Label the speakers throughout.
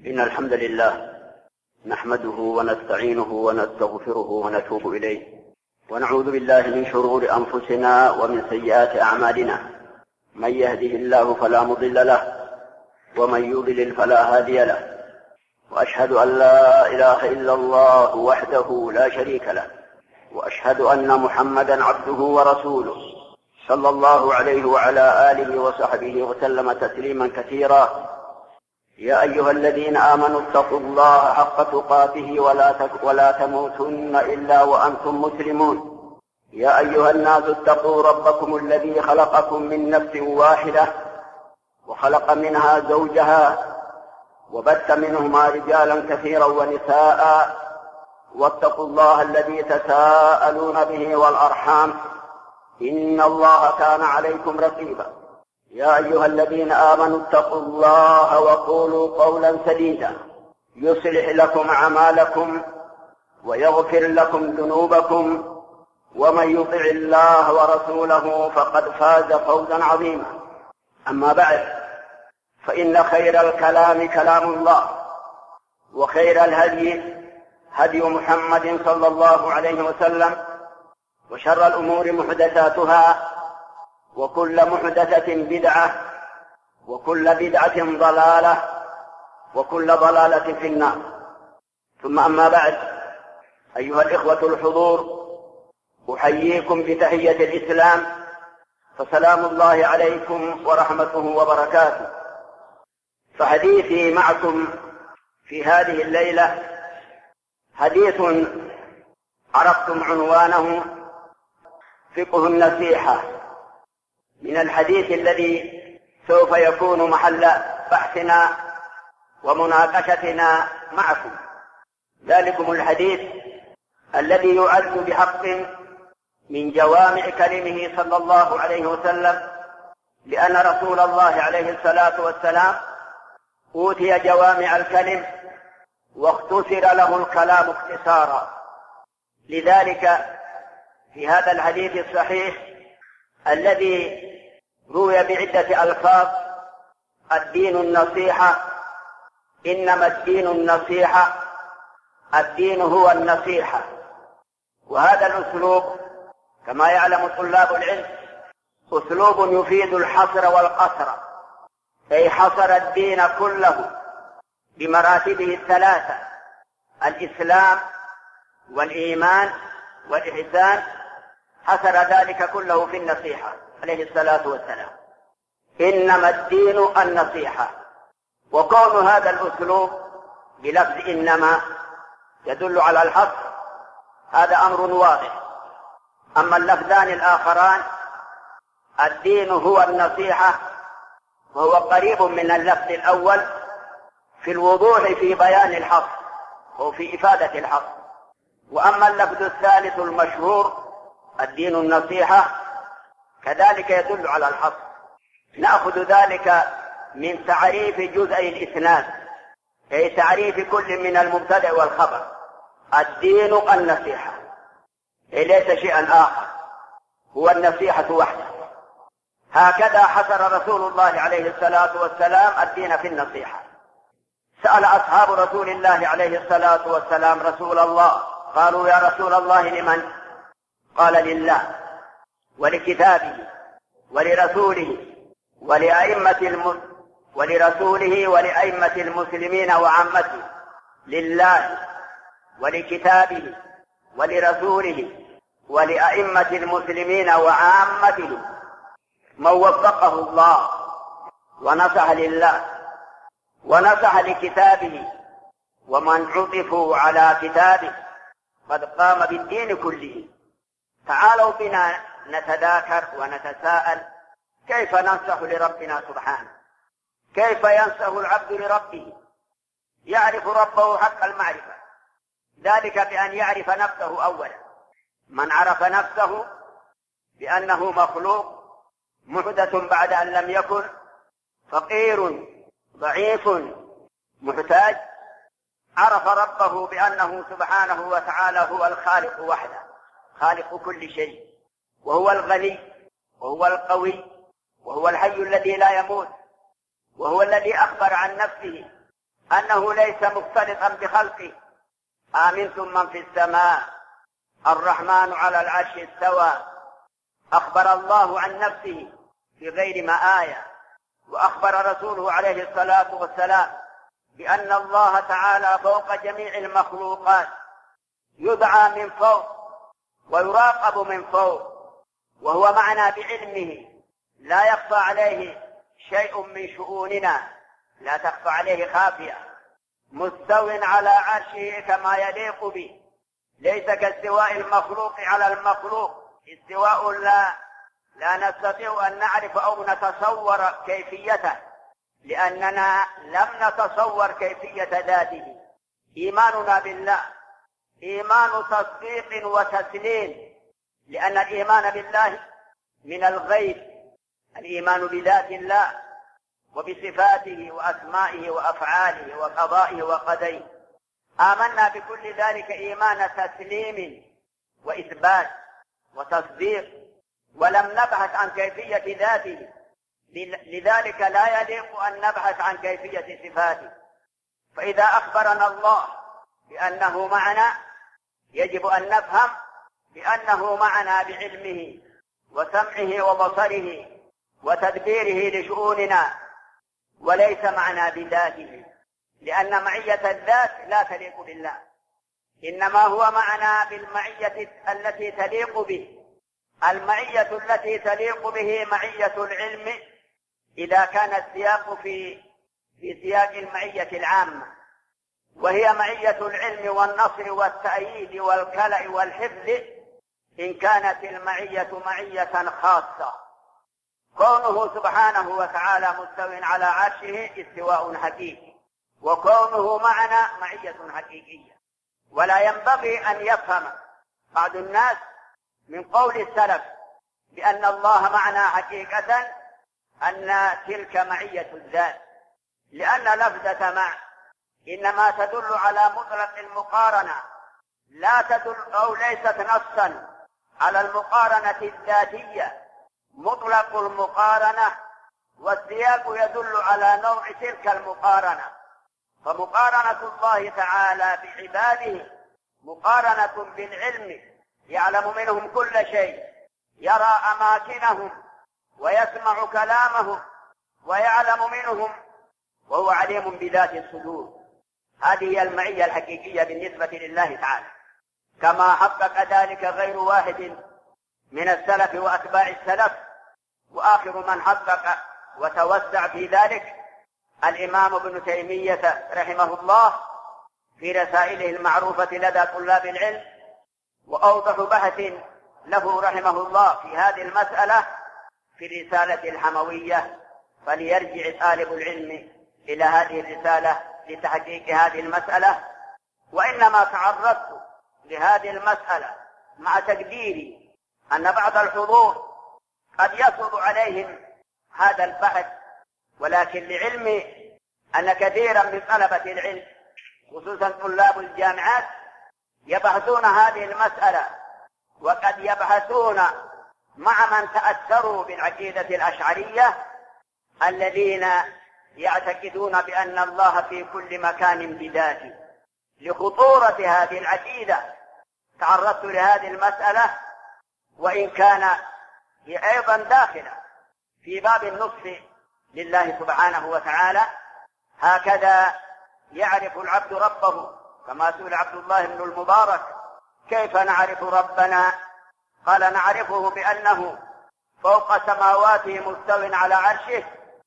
Speaker 1: إن الحمد لله نحمده ونستعينه ونستغفره ونتوب إليه، ونعوذ بالله من شرور أنفسنا ومن سيئات أعمالنا. من يهده الله فلا مضل له، ومن يضلل فلا هادي له، وأشهد أن لا إله إلا الله وحده لا شريك له، وأشهد أن محمدا عبده ورسوله صلى الله عليه وعلى آله وصحبه وسلم تسليما كثيرا. يا أيها الذين آمنوا اتقوا الله حق تقاته ولا تموتن إلا وأنتم مسلمون. يا أيها الناس اتقوا ربكم الذي خلقكم من نفس واحدة، وخلق منها زوجها، وبث منهما رجالا كثيرا ونساء، واتقوا الله الذي تساءلون به والأرحام، إن الله كان عليكم رقيبا. يا أيها الذين آمنوا اتقوا الله وقولوا قولا سديدا يصلح لكم أعمالكم ويغفر لكم ذنوبكم، ومن يطع الله ورسوله فقد فاز فوزا عظيما. أما بعد، فإن خير الكلام كلام الله، وخير الهدي هدي محمد صلى الله عليه وسلم، وشر الأمور محدثاتها، وكل محدثة بدعة، وكل بدعة ضلالة، وكل ضلالة في النار. ثم أما بعد، أيها الإخوة الحضور، أحييكم بتحية الإسلام، فسلام الله عليكم ورحمته وبركاته. فحديثي معكم في هذه الليلة حديث عرفتم عنوانه: فقه النصيحة، من الحديث الذي سوف يكون محل بحثنا ومناقشتنا معكم. ذلكم الحديث الذي يعد بحق من جوامع كلمه صلى الله عليه وسلم، لأن رسول الله عليه الصلاة والسلام أوتي جوامع الكلم واختصر له الكلام اختصارا. لذلك في هذا الحديث الصحيح الذي روي بعدة ألفاظ: الدين النصيحة، إنما الدين النصيحة، الدين هو النصيحة. وهذا الأسلوب كما يعلم طلاب العلم أسلوب يفيد الحصر والقصر، أي حصر الدين كله بمراتبه الثلاثة: الإسلام والإيمان والإحسان، حصر ذلك كله في النصيحة عليه الصلاة والسلام. إنما الدين النصيحة. وكون هذا الأسلوب بلفظ إنما يدل على الحصر، هذا أمر واضح. أما اللفظان الآخران: الدين هو النصيحة، وهو قريب من اللفظ الأول في الوضوح في بيان الحصر وفي إفادة الحصر. وأما اللفظ الثالث المشهور: الدين النصيحة، كذلك يدل على الحصر. نأخذ ذلك من تعريف جزء الإسناد، أي تعريف كل من المبتدأ والخبر: الدين النصيحة، أي ليس شيئا آخر، هو النصيحة وحده. هكذا حصر رسول الله عليه الصلاة والسلام الدين في النصيحة. سأل أصحاب رسول الله عليه الصلاة والسلام رسول الله، قالوا: يا رسول الله لمن؟ قال: لله ولكتابه ولرسوله ولأئمة المسلمين وعامته. لله ولكتابه ولرسوله ولأئمة المسلمين وعامته. من وفقه الله ونصح لله ونصح لكتابه، ومن عطفوا على كتابه قد قام بالدين كله. تعالوا بنا نتذاكر ونتساءل: كيف ننصح لربنا سبحانه؟ كيف ينصح العبد لربه؟ يعرف ربه حق المعرفة، ذلك بأن يعرف نفسه أولا. من عرف نفسه بأنه مخلوق محدث بعد أن لم يكن، فقير ضعيف محتاج، عرف ربه بأنه سبحانه وتعالى هو الخالق وحده، خالق كل شيء، وهو الغني، وهو القوي، وهو الحي الذي لا يموت، وهو الذي أخبر عن نفسه أنه ليس مختلطا بخلقه. آمنتم من في السماء الرحمن على العرش استوى. أخبر الله عن نفسه في غير ما آية، وأخبر رسوله عليه الصلاة والسلام بأن الله تعالى فوق جميع المخلوقات، يدعى من فوق ويراقب من فوق، وهو معنا بعلمه، لا يخفى عليه شيء من شؤوننا، لا تخفى عليه خافية. مستو على عرشه كما يليق به، ليس كاستواء المخلوق على المخلوق، استواء لا نستطيع أن نعرف أو نتصور كيفيته، لأننا لم نتصور كيفية ذاته. إيماننا بالله إيمان تصديق وتسليم، لأن الإيمان بالله من الغيب، الإيمان بذات الله وبصفاته وأسمائه وأفعاله وقضائه وقدره. آمنا بكل ذلك إيمان تسليم وإثبات وتصديق، ولم نبحث عن كيفية ذاته، لذلك لا يليق أن نبحث عن كيفية صفاته. فإذا أخبرنا الله بأنه معنا، يجب أن نفهم بأنه معنا بعلمه وسمعه وبصره وتدبيره لشؤوننا، وليس معنا بذاته، لأن معية الذات لا تليق بالله، إنما هو معنا بالمعية التي تليق به. المعية التي تليق به معية العلم، إذا كان السياق في سياق المعية العامة، وهي معية العلم والنصر والتأييد والكلأ والحفظ، إن كانت المعية معية خاصة. كونه سبحانه وتعالى مستو على عرشه استواء حقيقي، وكونه معنا معية حقيقية. ولا ينبغي أن يفهم بعض الناس من قول السلف بأن الله معنا حقيقة أن تلك معية الذات، لأن لفظة مع إنما تدل على مطلق المقارنة، لا تدل أو ليست نصا على المقارنة الذاتية. مطلق المقارنة والسياق يدل على نوع تلك المقارنة. فمقارنة الله تعالى بعباده مقارنة بالعلم، يعلم منهم كل شيء، يرى أماكنهم ويسمع كلامهم ويعلم منهم، وهو عليم بذات الصدور. هذه هي المعية الحقيقية بالنسبة لله تعالى، كما حقق ذلك غير واحد من السلف وأتباع السلف. وآخر من حقق وتوسع في ذلك الإمام ابن تيمية رحمه الله في رسائله المعروفة لدى طلاب العلم. وأوضح بحث له رحمه الله في هذه المسألة في الرسالة الحموية، فليرجع طالب العلم إلى هذه الرسالة لتحقيق هذه المسألة. وإنما تعرضت لهذه المسألة مع تقديري أن بعض الحضور قد يصعب عليهم هذا البحث، ولكن لعلمي أن كثيرا من طلبة العلم خصوصا طلاب الجامعات يبحثون هذه المسألة، وقد يبحثون مع من تأثروا بالعقيدة الأشعرية الذين يعتقدون بأن الله في كل مكان بذاته. لخطورة هذه العقيدة تعرضت لهذه المسألة، وإن كان هي أيضا داخلة في باب النصح لله سبحانه وتعالى. هكذا يعرف العبد ربه، كما سئل عبد الله بن المبارك كيف نعرف ربنا؟ قال نعرفه بأنه فوق سماواته مستو على عرشه.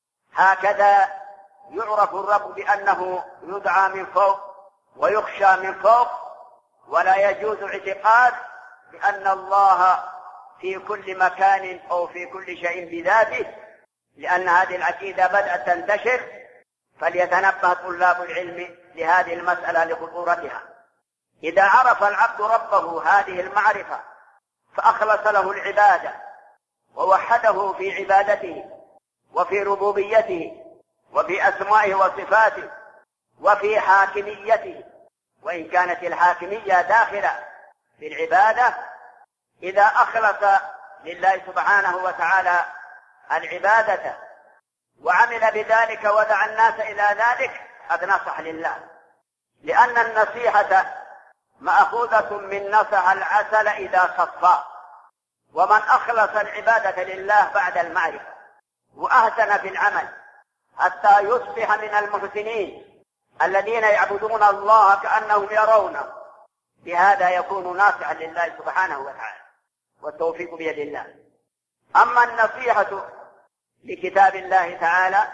Speaker 1: هكذا يعرف الرب بأنه يدعى من فوق ويخشى من فوق. ولا يجوز اعتقاد بأن الله في كل مكان أو في كل شيء بذاته، لأن هذه العقيدة بدأت تنتشر، فليتنبه طلاب العلم لهذه المسألة لخطورتها. إذا عرف العبد ربه هذه المعرفة فأخلص له العبادة ووحده في عبادته وفي ربوبيته وفي أسمائه وصفاته وفي حاكميته، وإن كانت الحاكمية داخلة في العبادة، إذا أخلص لله سبحانه وتعالى العبادة وعمل بذلك ودعا الناس إلى ذلك قد نصح لله، لأن النصيحة مأخوذة من نصح العسل إذا صفى، ومن أخلص العبادة لله بعد المعرفة وأحسن في العمل حتى يصبح من المحسنين الذين يعبدون الله كأنهم يرونه، بهذا يكون ناصحا لله سبحانه وتعالى، والتوفيق بيد الله. أما النصيحة لكتاب الله تعالى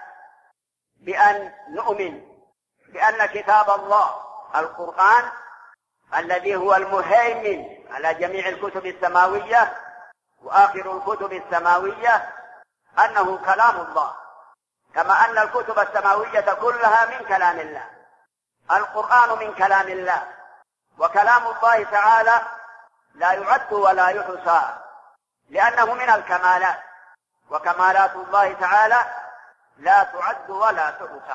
Speaker 1: بأن نؤمن بأن كتاب الله القرآن الذي هو المهيمن على جميع الكتب السماوية وآخر الكتب السماوية أنه كلام الله، كما أن الكتب السماوية كلها من كلام الله. القرآن من كلام الله، وكلام الله تعالى لا يعد ولا يحصى، لأنه من الكمالات، وكمالات الله تعالى لا تعد ولا تحصى.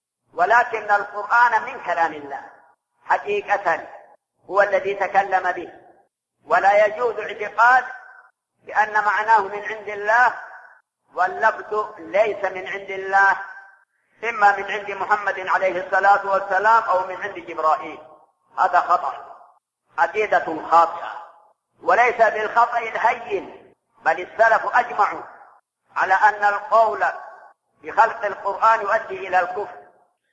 Speaker 1: ولكن القرآن من كلام الله حقيقة، هو الذي تكلم به، ولا يجوز اعتقاد بأن معناه من عند الله واللفظ ليس من عند الله، إما من عند محمد عليه الصلاة والسلام أو من عند جبرائيل. هذا خطأ، عقيدة خاطئة، وليس بالخطأ الهين، بل السلف أجمعوا على أن القول بخلق القرآن يؤدي إلى الكفر.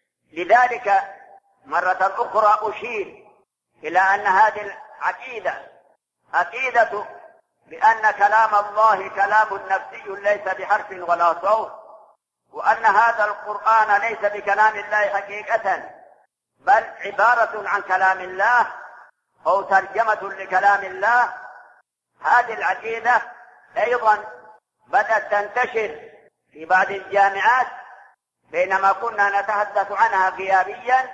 Speaker 1: لذلك مرة أخرى أشير إلى أن هذه العقيدة عقيدة بأن كلام الله كلام نفسي ليس بحرف ولا صوت، وأن هذا القرآن ليس بكلام الله حقيقة، بل عبارة عن كلام الله أو ترجمة لكلام الله. هذه العقيدة أيضا بدأت تنتشر في بعض الجامعات بينما كنا نتحدث عنها غيابيا،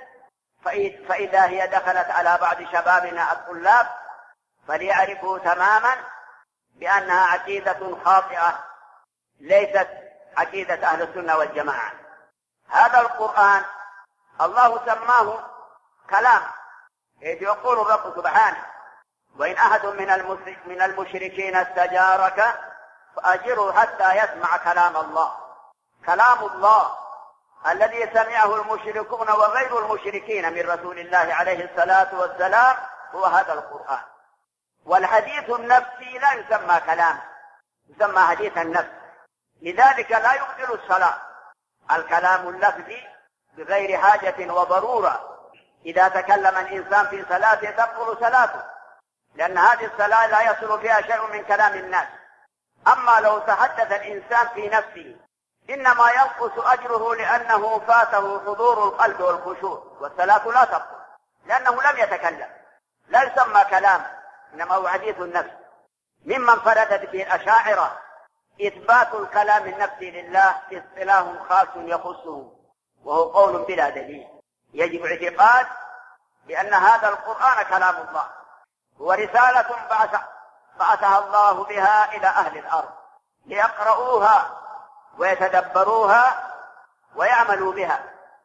Speaker 1: فإذا هي دخلت على بعض شبابنا الطلاب فليعرفوا تماما بأنها عقيدة خاطئة ليست عقيدة أهل السنة والجماعة. هذا القرآن الله سماه كلام، إذ يقول الرب سبحانه: وإن أحد من المشركين استجارك فأجره حتى يسمع كلام الله. كلام الله الذي سمعه المشركون وغير المشركين من رسول الله عليه الصلاة والسلام هو هذا القرآن. والحديث النفسي لا يسمى كلام، يسمى حديث النفس. لذلك لا يبطل الصلاة الكلام اللفظي بغير حاجة وضرورة. إذا تكلم الإنسان في صلاته تبطل صلاته، لأن هذه الصلاة لا يصل فيها شيء من كلام الناس. أما لو تحدث الإنسان في نفسه إنما ينقص أجره، لأنه فاته حضور القلب والخشوع، والصلاة لا تبطل لأنه لم يتكلم، لا يسمى كلام، إنما هو حديث النفس. ممن فردت به الأشاعرة إثبات الكلام النفسي لله اصطلاح خاص يخصه، وهو قول بلا دليل. يجب اعتقاد بأن هذا القرآن كلام الله، ورسالة بعثها الله بها إلى أهل الأرض ليقرؤوها ويتدبروها ويعملوا بها.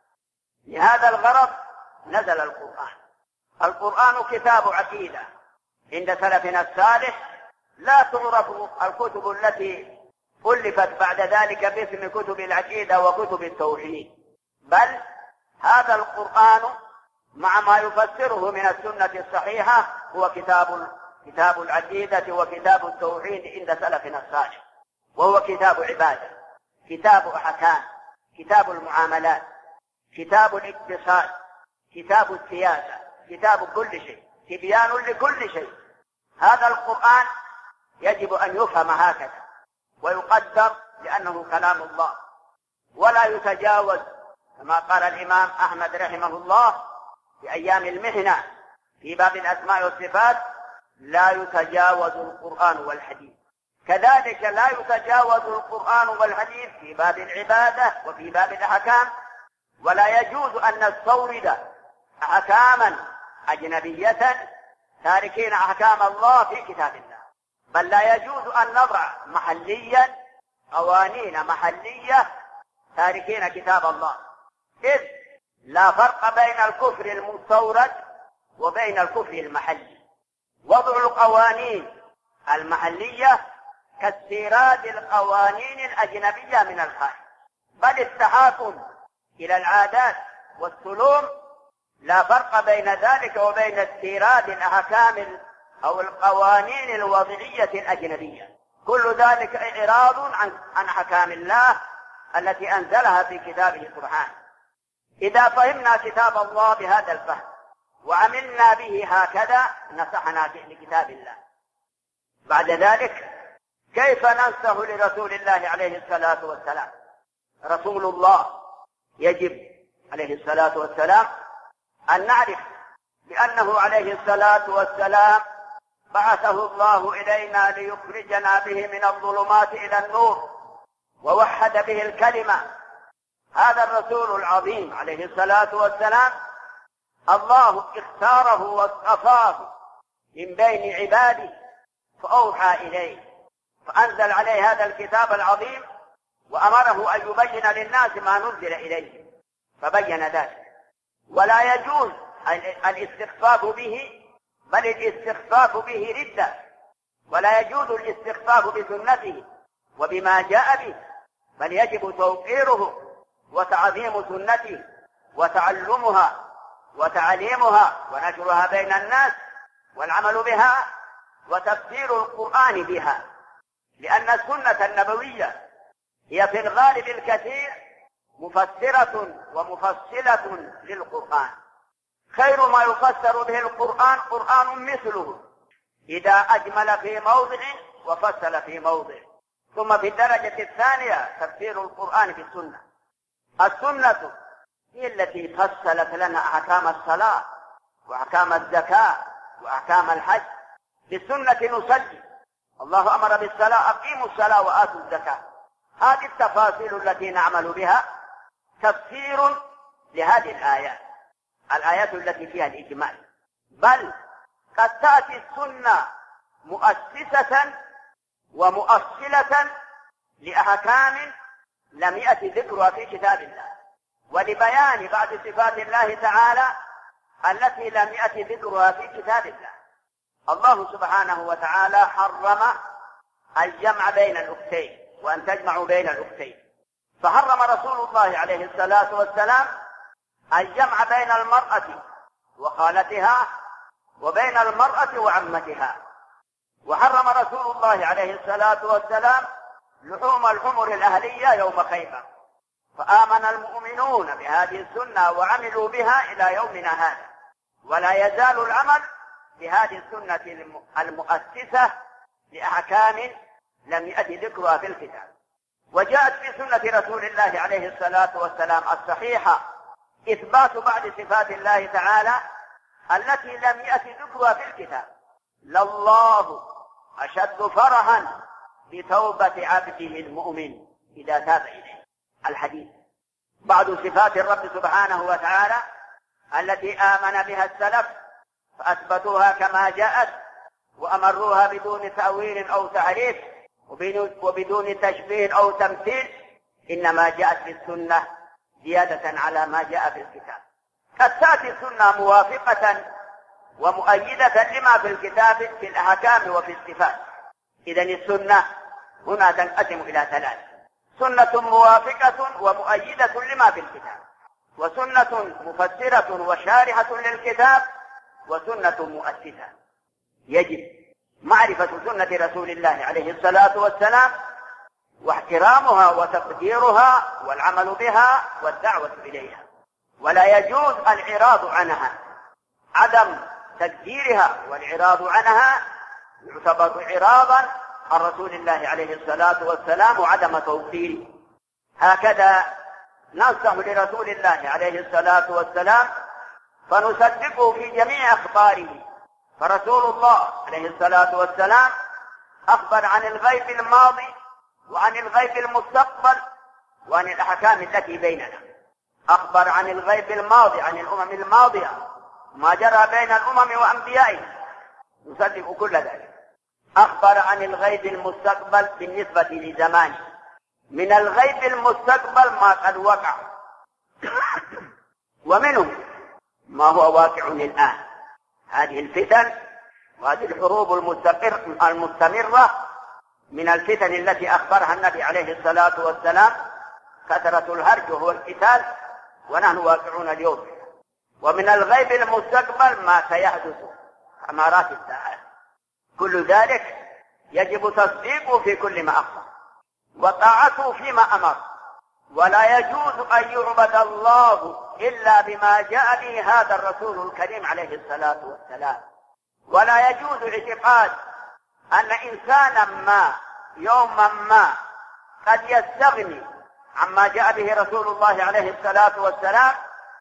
Speaker 1: لهذا الغرض نزل القرآن. القرآن كتاب عقيدة عند سلفنا الصالح، لا تعرف الكتب التي ألفت بعد ذلك باسم كتب العقيدة وكتب التوحيد، بل هذا القرآن مع ما يفسره من السنة الصحيحة هو كتاب العقيدة وكتاب التوحيد عند سلفنا الصالح، وهو كتاب عبادة، كتاب أحكام، كتاب المعاملات، كتاب الاقتصاد، كتاب السياسة، كتاب كل شيء، تبيان لكل شيء. هذا القرآن يجب أن يفهم هكذا ويقدر لأنه كلام الله، ولا يتجاوز، كما قال الإمام أحمد رحمه الله في أيام المحنة في باب الأسماء والصفات: لا يتجاوز القرآن والحديث. كذلك لا يتجاوز القرآن والحديث في باب العبادة وفي باب الأحكام، ولا يجوز أن نستورد أحكاما أجنبية تاركين أحكام الله في كتاب الله، بل لا يجوز أن نضع محليا قوانين محلية تاركين كتاب الله، إذ لا فرق بين الكفر المستورد وبين الكفر المحلي. وضع القوانين المحلية كاستيراد القوانين الأجنبية من الخارج، بل التحاكم إلى العادات والسلوم لا فرق بين ذلك وبين استيراد الأحكام أو القوانين الوضعية الأجنبية. كل ذلك إعراض عن أحكام الله التي أنزلها في كتابه سبحانه. إذا فهمنا كتاب الله بهذا الفهم وعملنا به هكذا نصحنا لكتاب الله. بعد ذلك كيف ننصح لرسول الله عليه الصلاة والسلام؟ رسول الله يجب عليه الصلاة والسلام أن نعرف بأنه عليه الصلاة والسلام بعثه الله إلينا ليخرجنا به من الظلمات إلى النور ووحد به الكلمة. هذا الرسول العظيم عليه الصلاة والسلام الله اختاره واصطفاه من بين عباده فأوحى إليه فأنزل عليه هذا الكتاب العظيم وأمره أن يبين للناس ما نزل إليه فبين ذلك. ولا يجوز الاستخفاف به، بل الاستخفاف به ردة، ولا يجوز الاستخفاف بسنته وبما جاء به، بل يجب توقيره وتعظيم سنته وتعلمها وتعليمها ونشرها بين الناس والعمل بها وتفسير القرآن بها، لأن السنة النبوية هي في الغالب الكثير مفسرة ومفصلة للقرآن. خير ما يفسر به القرآن قرآن مثله إذا أجمل في موضع وفصل في موضع. ثم في الدرجة الثانية تفسير القرآن في السنة. السنة هي التي فصلت لنا أحكام الصلاة وأحكام الزكاة وأحكام الحج. بالسنة نصلي، الله أمر بالصلاة، أقيموا الصلاة وآتوا الزكاة. هذه التفاصيل التي نعمل بها تفسير لهذه الآيات التي فيها الإجمال. بل قد تأتي السنة مؤسسة ومؤصلة لأحكام لم يأتي ذكرها في كتاب الله، ولبيان بعض صفات الله تعالى التي لم يأتي ذكرها في كتاب الله. الله سبحانه وتعالى حرم الجمع بين الأختين وأن تجمعوا بين الأختين، فحرم رسول الله عليه الصلاة والسلام الجمع بين المرأة وخالتها وبين المرأة وعمتها. وحرم رسول الله عليه الصلاة والسلام لحوم الحمر الأهلية يوم خيبر. فآمن المؤمنون بهذه السنة وعملوا بها إلى يومنا هذا، ولا يزال العمل بهذه السنة المؤسسة لأحكام لم يأتي ذكرها في الكتاب. وجاءت في سنة رسول الله عليه الصلاة والسلام الصحيحة إثبات بعض صفات الله تعالى التي لم يأتي ذكرها في الكتاب. لله أشد فرحا بتوبة عبده المؤمن إذا تاب إليه. الحديث بعض صفات الرب سبحانه وتعالى التي آمن بها السلف فأثبتوها كما جاءت وأمروها بدون تأويل أو تعريف وبدون تشبيه أو تمثيل، إنما جاءت في السنة زيادة على ما جاء في الكتاب. قد تأتي السنة موافقة ومؤيدة لما في الكتاب في الأحكام وفي الصفات. إذن السنة هنا تنقسم إلى ثلاث: سنة موافقة ومؤيدة لما في الكتاب، وسنة مفسرة وشارحة للكتاب، وسنة مؤسسة. يجب معرفة سنة رسول الله عليه الصلاة والسلام واحترامها وتقديرها والعمل بها والدعوة إليها، ولا يجوز الإعراض عنها. عدم تقديرها والإعراض عنها يعتبر إعراضا عن رسول الله عليه الصلاة والسلام وعدم توقيره. هكذا ننصح لرسول الله عليه الصلاة والسلام فنصدقه في جميع أخباره. فرسول الله عليه الصلاة والسلام أخبر عن الغيب الماضي وعن الغيب المستقبل وعن الأحكام التي بيننا. أخبر عن الغيب الماضي عن الأمم الماضية ما جرى بين الأمم وأنبيائها، نصدق كل ذلك. أخبر عن الغيب المستقبل بالنسبة لزمانه، من الغيب المستقبل ما قد وقع ومنه ما هو واقع الآن. هذه الفتن وهذه الحروب المستمرة من الفتن التي أخبرها النبي عليه الصلاة والسلام، كثرة الهرج وهو القتال ونحن واقعون اليوم، ومن الغيب المستقبل ما سيحدث أمارات الساعة. كل ذلك يجب تصديقه في كل ما أخبر وطاعته فيما أمر، ولا يجوز أن يعبد الله إلا بما جاء به هذا الرسول الكريم عليه الصلاة والسلام. ولا يجوز اعتقاد أن إنسانا ما يوما ما قد يستغني عما جاء به رسول الله عليه الصلاة والسلام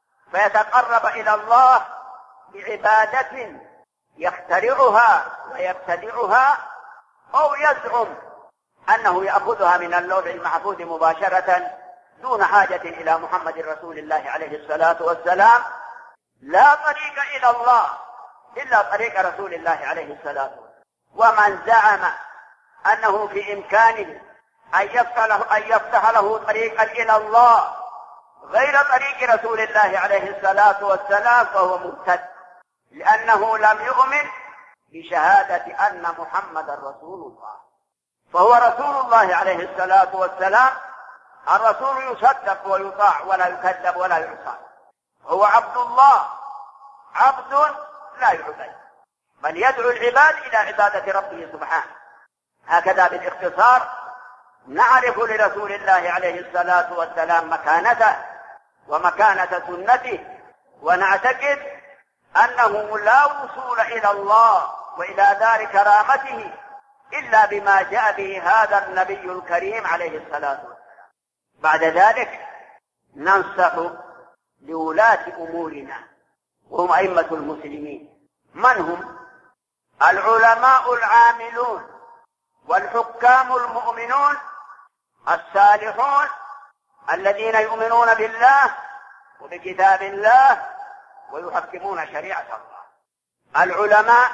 Speaker 1: فيتقرب إلى الله بعبادة يخترعها ويبتدعها، أو يزعم أنه يأخذها من اللوح المحفوظ مباشرة دون حاجة إلى محمد رسول الله عليه الصلاة والسلام. لا طريق إلى الله إلا طريق رسول الله عليه الصلاة والسلام. ومن زعم أنه في إمكانه أن يفتح له طريقا إلى الله غير طريق رسول الله عليه الصلاة والسلام فهو مرتد، لأنه لم يؤمن بشهادة أن محمد رسول الله. فهو رسول الله عليه الصلاة والسلام، الرسول يصدق ويطاع ولا يكذب ولا يعصى. هو عبد الله، عبد لا يعبد، بل يدعو العباد إلى عبادة ربه سبحانه. هكذا بالاختصار نعرف لرسول الله عليه الصلاة والسلام مكانته ومكانة سنته، ونعتقد أنه لا وصول إلى الله وإلى دار كرامته إلا بما جاء به هذا النبي الكريم عليه الصلاة والسلام. بعد ذلك ننصح لولاة أمورنا وهم أئمة المسلمين. من هم؟ العلماء العاملون والحكام المؤمنون الصالحون الذين يؤمنون بالله وبكتاب الله ويحكمون شريعة الله. العلماء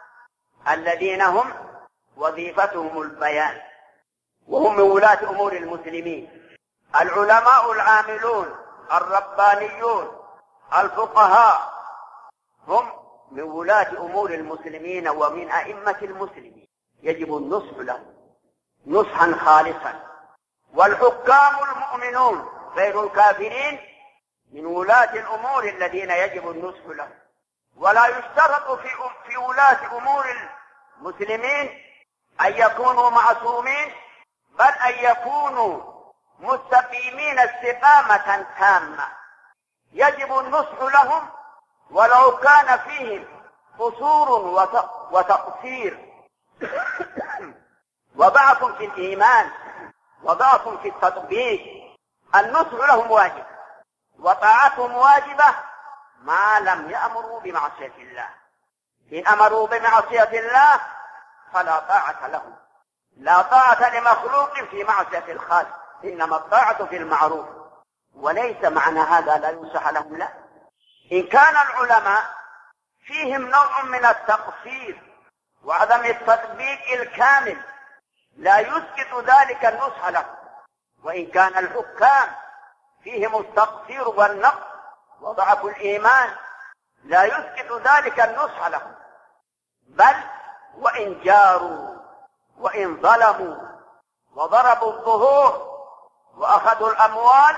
Speaker 1: الذين هم وظيفتهم البيان وهم من ولاة أمور المسلمين. العلماء العاملون الربانيون الفقهاء هم من ولاة أمور المسلمين ومن أئمة المسلمين، يجب النصح لهم نصحا خالصا. والحكام المؤمنون غير الكافرين من ولاة الأمور الذين يجب النصح لهم. ولا يشترط في ولاة أمور المسلمين أن يكونوا معصومين، بل أن يكونوا مستقيمين استقامة تامة. يجب النصح لهم ولو كان فيهم قصور وتقصير وضعف في الإيمان وضعف في التطبيق. النصح لهم واجب وطاعتهم واجبة ما لم يأمروا بمعصية الله. إن أمروا بمعصية الله فلا طاعة لهم. لا طاعة لمخلوق في معصية الخالق، إنما الطاعة في المعروف. وليس معنى هذا لا ينصح لهم، لا. إن كان العلماء فيهم نوع من التقصير وعدم التطبيق الكامل لا يسقط ذلك النصح لهم. وإن كان الحكام فيهم التقصير والنقص وضعف الإيمان لا يسقط ذلك النصح لهم، بل وإن جاروا وإن ظلموا وضربوا الظهور وأخذوا الأموال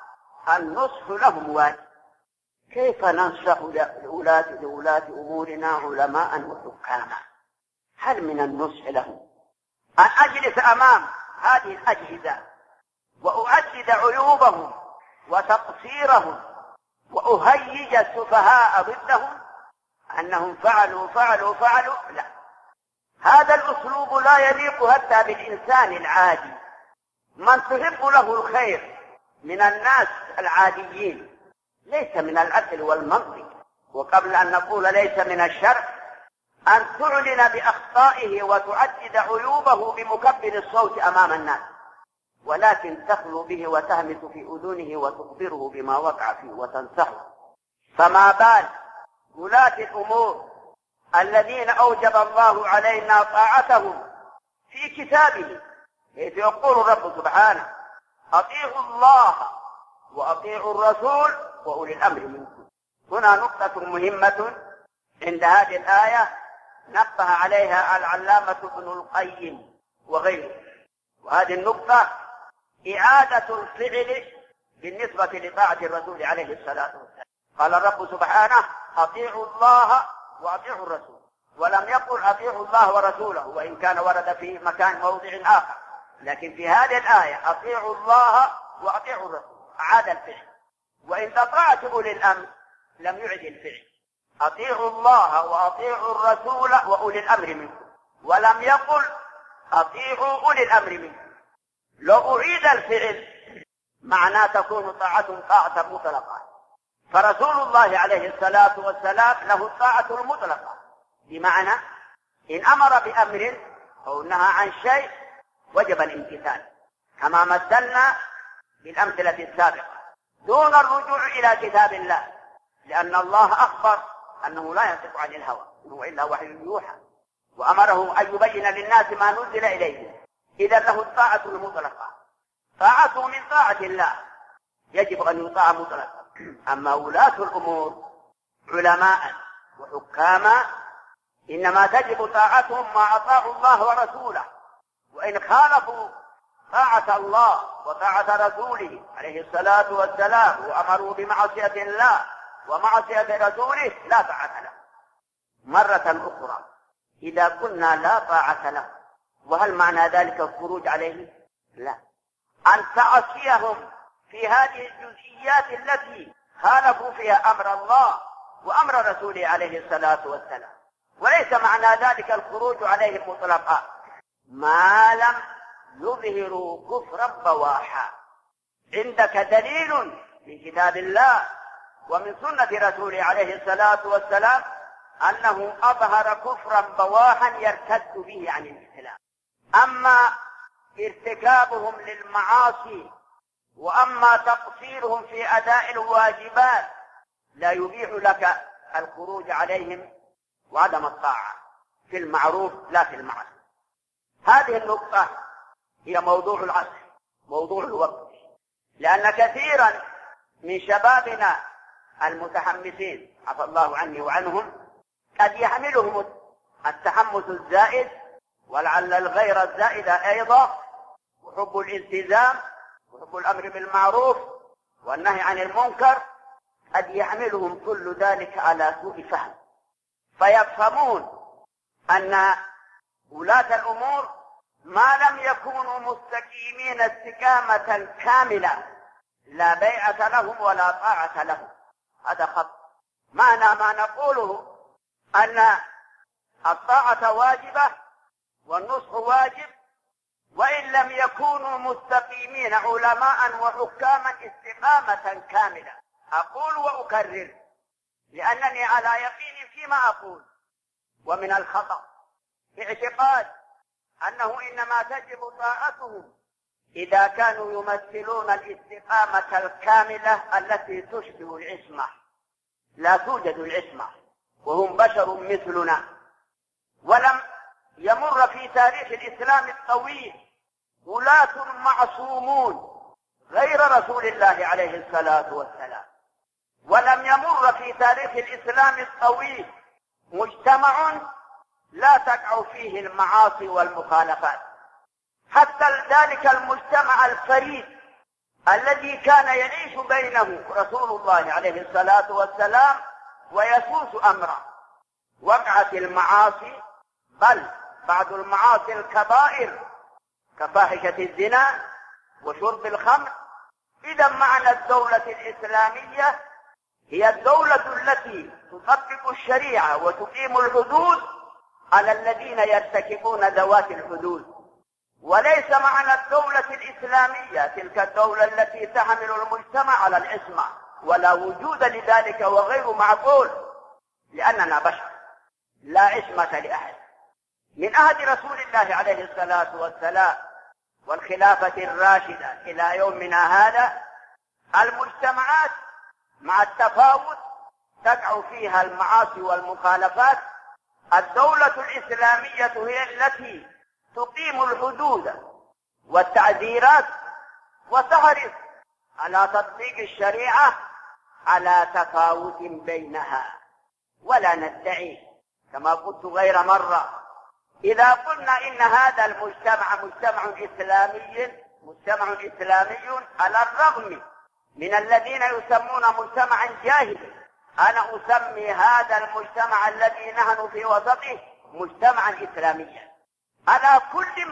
Speaker 1: النصح لهم واجب. كيف ننصح لولاة أمورنا علماء وحكاما؟ هل من النصح لهم أن أجلس أمام هذه الأجهزة وأعدد عيوبهم وتقصيرهم وأهيج السفهاء ضدهم أنهم فعلوا؟ لا، هذا الأسلوب لا يليق حتى بالإنسان العادي من تحب له الخير من الناس العاديين. ليس من العدل والمنطق، وقبل أن نقول ليس من الشرع، أن تعلن بأخطائه وتعدد عيوبه بمكبر الصوت أمام الناس، ولكن تخلو به وتهمس في أذنه وتخبره بما وقع فيه وتنصحه. فما بال ولاة الأمور الذين أوجب الله علينا طاعتهم في كتابه، حيث يقول الرب سبحانه: أطيعوا الله وأطيعوا الرسول وأولي الأمر منكم. هنا نقطة مهمة عند هذه الآية نبه عليها العلامة ابن القيم وغيره، وهذه النقطة إعادة الفعل بالنسبة لطاعة الرسول عليه الصلاة والسلام. قال الرب سبحانه: أطيعوا الله وأطيعوا الرسول، ولم يقل أطيعوا الله ورسوله، وإن كان ورد في مكان موضع آخر، لكن في هذه الآية أطيعوا الله وأطيعوا الرسول، عاد الفعل. وإن أطعت أولي الأمر لم يعد الفعل. أطيعوا الله وأطيعوا الرسول وأولي الأمر منكم، ولم يقل أطيعوا أولي الأمر منكم. لو أعيد الفعل معناه تكون طاعة مطلقة، فرسول الله عليه الصلاة والسلام له الطاعة المطلقة، بمعنى إن أمر بأمر أو نهى عن شيء وجب الامتثال، كما مثلنا بالأمثلة السابقة، دون الرجوع إلى كتاب الله، لأن الله أخبر أنه لا ينطق عن الهوى، هو إلا وحي يوحى، وأمره أن يبين للناس ما نزل إليه. إذا له الطاعة المطلقة، طاعته من طاعة الله يجب أن يطاع مطلقا. أما ولاة الأمور علماء وحكاما إنما تجب طاعتهم ما أطاعوا الله ورسوله، وإن خالفوا طاعة الله وطاعة رسوله عليه الصلاة والسلام وأمروا بمعصية الله ومعصية رسوله لا طاعة له. مرة أخرى إذا قلنا لا طاعة له، وهل معنى ذلك الخروج عليه؟ لا، أن تعصيهم في هذه الجزئيات التي خالفوا فيها أمر الله وأمر رسوله عليه الصلاة والسلام، وليس معنى ذلك الخروج عليهم مطلقا ما لم يظهروا كفرا بواحا. عندك دليل من كتاب الله ومن سنة رسوله عليه الصلاة والسلام أنه أظهر كفرا بواحا يرتد به عن الإسلام. أما ارتكابهم للمعاصي وأما تقصيرهم في أداء الواجبات لا يبيح لك الخروج عليهم وعدم الطاعة في المعروف لا في المعصية. هذه النقطة هي موضوع العصر، موضوع الوقت، لأن كثيرا من شبابنا المتحمسين عفى الله عني وعنهم قد يحملهم التحمس الزائد ولعل الغير الزائدة أيضا، وحب الالتزام وحب الأمر بالمعروف والنهي عن المنكر، قد يحملهم كل ذلك على سوء فهم، فيفهمون أن ولاة الأمور ما لم يكونوا مستقيمين استقامة كاملة لا بيعة لهم ولا طاعة لهم. هذا خطأ. معنى ما نقوله أن الطاعة واجبة والنصح واجب وإن لم يكونوا مستقيمين علماء وحكاما استقامة كاملة. أقول وأكرر لأنني على يقين فيما أقول. ومن الخطأ اعتقاد أنه إنما تجب طاعتهم إذا كانوا يمثلون الاستقامة الكاملة التي تشبه العصمة. لا توجد العصمة وهم بشر مثلنا، ولم يمر في تاريخ الإسلام الطويل ولاة معصومون غير رسول الله عليه الصلاة والسلام، ولم يمر في تاريخ الإسلام الطويل مجتمع لا تقع فيه المعاصي والمخالفات. حتى ذلك المجتمع الفريد الذي كان يعيش بينه رسول الله عليه الصلاة والسلام ويسوس أمره وقعت المعاصي، بل بعض المعاصي الكبائر كفاحشة الزنا وشرب الخمر. إذا معنى الدولة الإسلامية هي الدولة التي تطبق الشريعة وتقيم الحدود على الذين يرتكبون ذوات الحدود، وليس معنى الدولة الإسلامية تلك الدولة التي تحمل المجتمع على العصمة، ولا وجود لذلك وغير معقول، لأننا بشر لا عصمة لأحد. من عهد رسول الله عليه الصلاة والسلام والخلافة الراشدة إلى يومنا هذا المجتمعات مع التفاوت تقع فيها المعاصي والمخالفات. الدولة الإسلامية هي التي تقيم الحدود والتعذيرات وتحرص على تطبيق الشريعة على تفاوت بينها. ولا ندعي كما قلت غير مرة إذا قلنا إن هذا المجتمع مجتمع إسلامي على الرغم من الذين يسمون مجتمعا جاهلي. أنا أسمي هذا المجتمع الذي نحن في وسطه مجتمعا إسلاميا على كل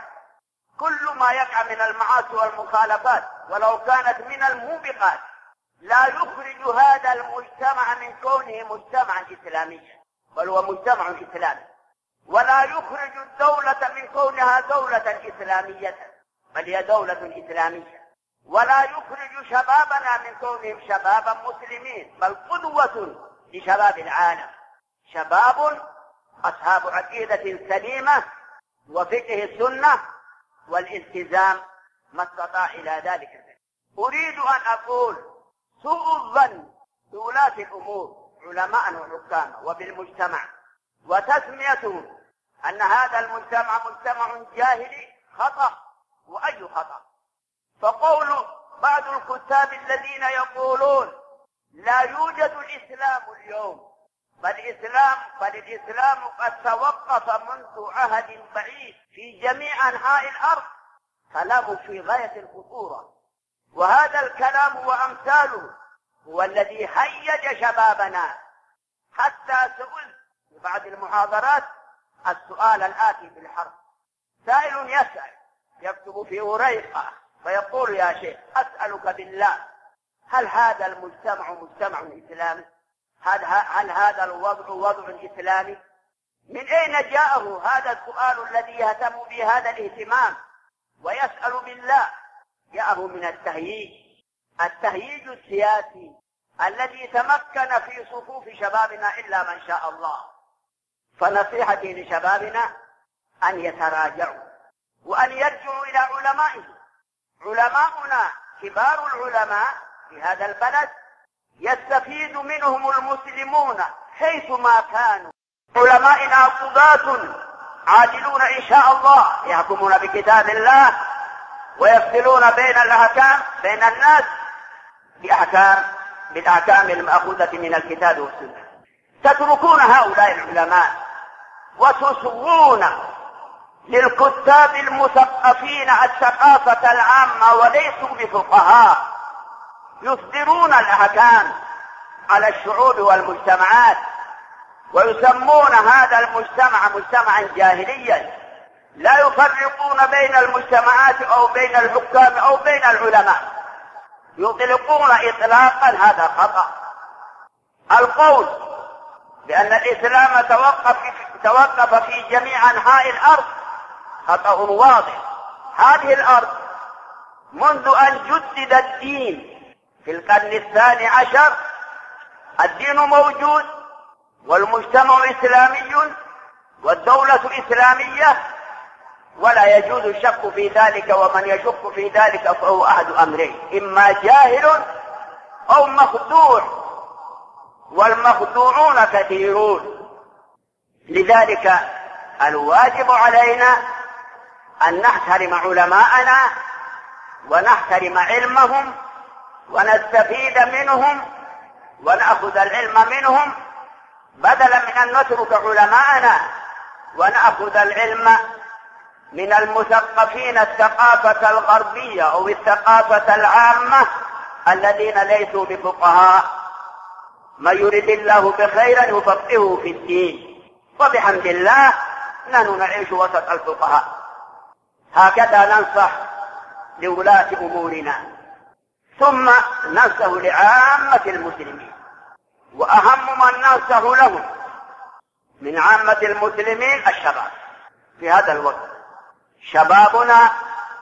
Speaker 1: ما يقع من المعاصي والمخالفات، ولو كانت من الموبقات، لا يخرج هذا المجتمع من كونه مجتمعا إسلاميا، بل هو مجتمع إسلامي. ولا يخرج الدولة من كونها دولة إسلامية، بل هي دولة إسلامية. ولا يخرج شبابنا من كونهم شبابا مسلمين، بل قدوة لشباب العالم، شباب أصحاب عقيدة سليمة وفقه السنة والالتزام ما استطاع إلى ذلك. أريد أن أقول سوء الظن بولاة الأمور علماء وحكام وبالمجتمع، وتسميته أن هذا المجتمع مجتمع جاهلي خطأ، وأي خطأ. فقول بعض الكتاب الذين يقولون لا يوجد الإسلام اليوم، بل الإسلام قد توقف منذ عهد بعيد في جميع أنحاء الأرض، كلام في غاية الخطورة. وهذا الكلام وأمثاله هو الذي هيج شبابنا، حتى سئلت في بعض المحاضرات السؤال الآتي بالحرف. سائل يسأل يكتب في ورقة فيقول يا شيخ أسألك بالله، هل هذا المجتمع مجتمع إسلامي؟ هل هذا الوضع وضع إسلامي؟ من أين جاءه هذا السؤال الذي يهتم بهذا الاهتمام ويسأل بالله؟ جاءه من التهييج السياسي الذي تمكن في صفوف شبابنا إلا من شاء الله. فنصيحتي لشبابنا أن يتراجعوا وأن يرجعوا إلى علمائهم. علماؤنا كبار العلماء في هذا البلد يستفيد منهم المسلمون حيثما كانوا. علمائنا قضاة عادلون إن شاء الله، يحكمون بكتاب الله ويفصلون بين الناس بالأحكام المأخوذة من الكتاب والسنة. تتركون هؤلاء العلماء وتصغون للكتاب المثقفين الثقافة العامة وليسوا بفقهاء، يصدرون الأحكام على الشعوب والمجتمعات، ويسمون هذا المجتمع مجتمعا جاهليا، لا يفرقون بين المجتمعات أو بين الحكام أو بين العلماء، يطلقون إطلاقا، هذا خطأ. القول بأن الإسلام توقف في جميع أنحاء الأرض خطأ واضح. هذه الأرض منذ أن جدد الدين في القرن 12 الدين موجود، والمجتمع إسلامي والدولة إسلامية، ولا يجوز الشك في ذلك، ومن يشك في ذلك فهو أحد أمرين: إما جاهل أو مخدوع، والمخدوعون كثيرون. لذلك الواجب علينا أن نحترم علماءنا ونحترم علمهم ونستفيد منهم ونأخذ العلم منهم، بدلا من أن نترك علماءنا ونأخذ العلم من المثقفين الثقافة الغربية أو الثقافة العامة الذين ليسوا بفقهاء. من يريد الله بخيرا يفقهه في الدين، وبحمد الله نحن نعيش وسط الفقهاء. هكذا ننصح لولاة أمورنا، ثم ننصح لعامة المسلمين. وأهم من ننصح لهم من عامة المسلمين الشباب. في هذا الوقت شبابنا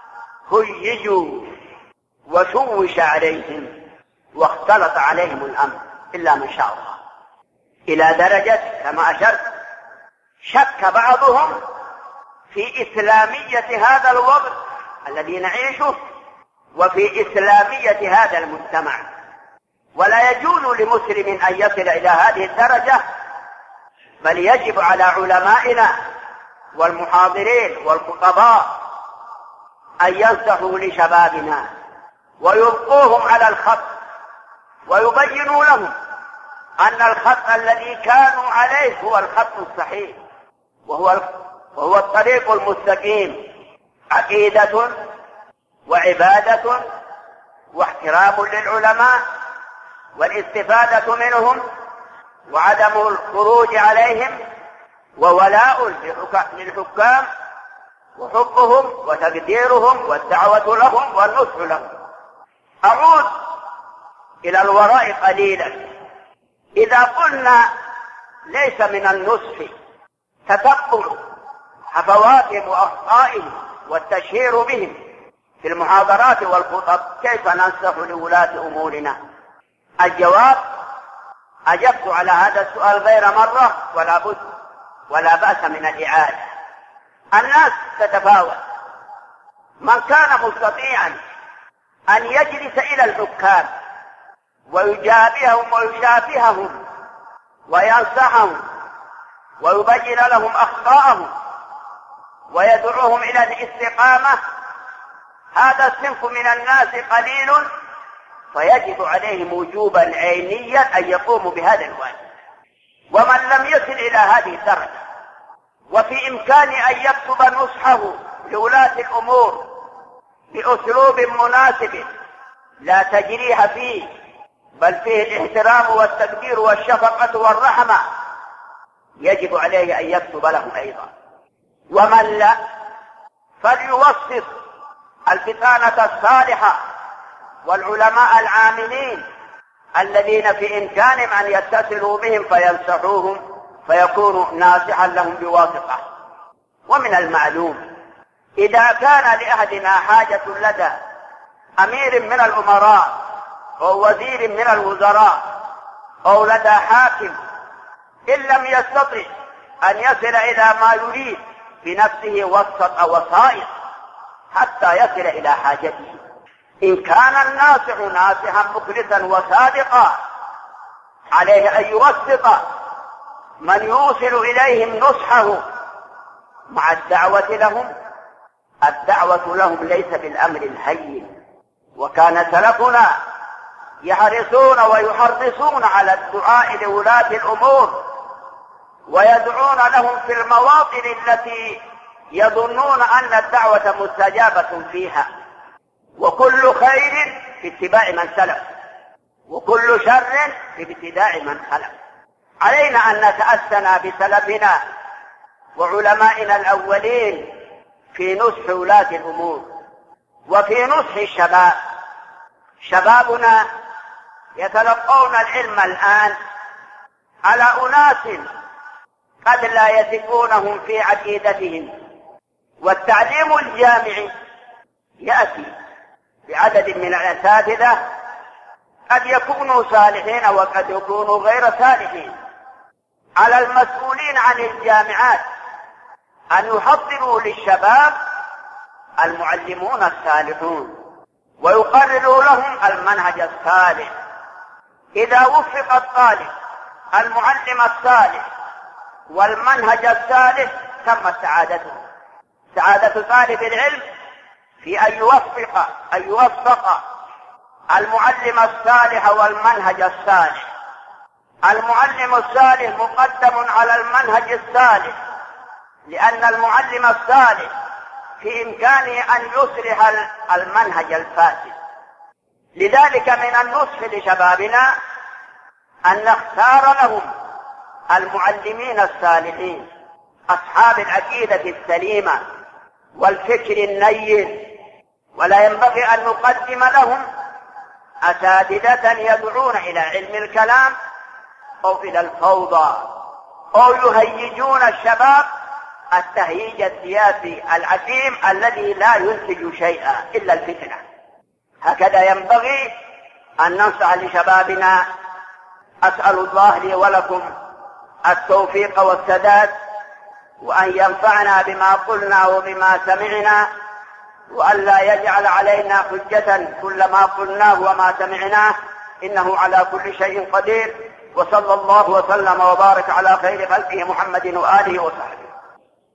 Speaker 1: هيجوا وشوش عليهم واختلط عليهم الأمر إلا من شاء الله، إلى درجة كما أشرت شك بعضهم في إسلامية هذا الوضع الذي نعيشه وفي إسلامية هذا المجتمع. ولا يجوز لمسلم أن يصل إلى هذه الدرجة، بل يجب على علمائنا والمحاضرين والخطباء أن ينصحوا لشبابنا ويلقوهم على الخط، ويبينوا لهم أن الخط الذي كانوا عليه هو الخط الصحيح، وهو الطريق المستقيم: عقيدة وعبادة واحترام للعلماء والاستفادة منهم وعدم الخروج عليهم وولاء للحكام وحبهم وتقديرهم والدعوة لهم والنصح لهم. أعود إلى الوراء قليلا. إذا قلنا ليس من النصح تتبع هفواتهم وأخطائهم والتشهير بهم في المحاضرات والخطب، كيف ننصح لولاة أمورنا؟ الجواب: أجبت على هذا السؤال غير مرة ولا بد ولا بأس من الإعادة. الناس تتفاوت. من كان مستطيعا أن يجلس إلى الحكام ويجابههم ويشافههم وينصحهم ويبين لهم أخطاءهم ويدعوهم إلى الاستقامة، هذا الصنف من الناس قليل، فيجب عليهم وجوبا عينيا أن يقوموا بهذا الواجب. ومن لم يصل إلى هذه الدرجة وفي إمكانه أن يكتب نصحه لولاة الأمور بأسلوب مناسب لا تجريح فيه، بل فيه الاحترام والتقدير والشفقة والرحمة، يجب عليه أن يكتب لهم أيضا. ومن لا، فليوصف البطانة الصالحة والعلماء العاملين الذين في إمكانهم أن يتصلوا بهم فينصحوهم فيكونوا ناصحا لهم بواسطة. ومن المعلوم إذا كان لأحدنا حاجة لدى أمير من الأمراء أو وزير من الوزراء أو لدى حاكم، إن لم يستطع أن يصل إلى ما يريد بنفسه وسط وسائط حتى يصل إلى حاجته. إن كان الناصح ناصحا مخلصا وصادقا، عليه أن يوسط من يوصل إليهم نصحه مع الدعوة لهم. الدعوة لهم ليس بالأمر الهين، وكان سلفنا يحرصون ويحرصون على الدعاء لولاة الأمور ويدعون لهم في المواطن التي يظنون أن الدعوة مستجابة فيها. وكل خير في اتباع من سلف، وكل شر في ابتداع من خلف. علينا أن نتأسنا بسلفنا وعلمائنا الأولين في نصح ولاة الأمور وفي نصح الشباب. شبابنا يتلقون العلم الآن على أناس قد لا يثقونهم في عقيدتهم، والتعليم الجامعي يأتي بعدد من الأساتذة قد يكونوا صالحين وقد يكونوا غير صالحين. على المسؤولين عن الجامعات أن يحضروا للشباب المعلمون الصالحون ويقرروا لهم المنهج الصالح. إذا وفق الطالب المعلم الصالح والمنهج الصالح تمت سعادته. سعادة طالب العلم في أن يوفق المعلم الصالح والمنهج الصالح. المعلم الصالح مقدم على المنهج الصالح، لأن المعلم الصالح في إمكانه أن يصلح المنهج الفاسد. لذلك من النصح لشبابنا أن نختار لهم المعلمين الصالحين أصحاب العقيدة السليمة والفكر النير، ولا ينبغي أن نقدم لهم أساتذة يدعون إلى علم الكلام أو إلى الفوضى أو يهيجون الشباب التهييج السياسي العقيم الذي لا ينتج شيئا إلا الفتنة. هكذا ينبغي أن ننصح لشبابنا. أسأل الله لي ولكم التوفيق والسداد، وأن ينفعنا بما قلنا وبما سمعنا، وأن لا يجعل علينا حجة كل ما قلناه وما سمعناه، إنه على كل شيء قدير. وصلى الله وسلم وبارك على خير خلقه محمد وآله وصحبه.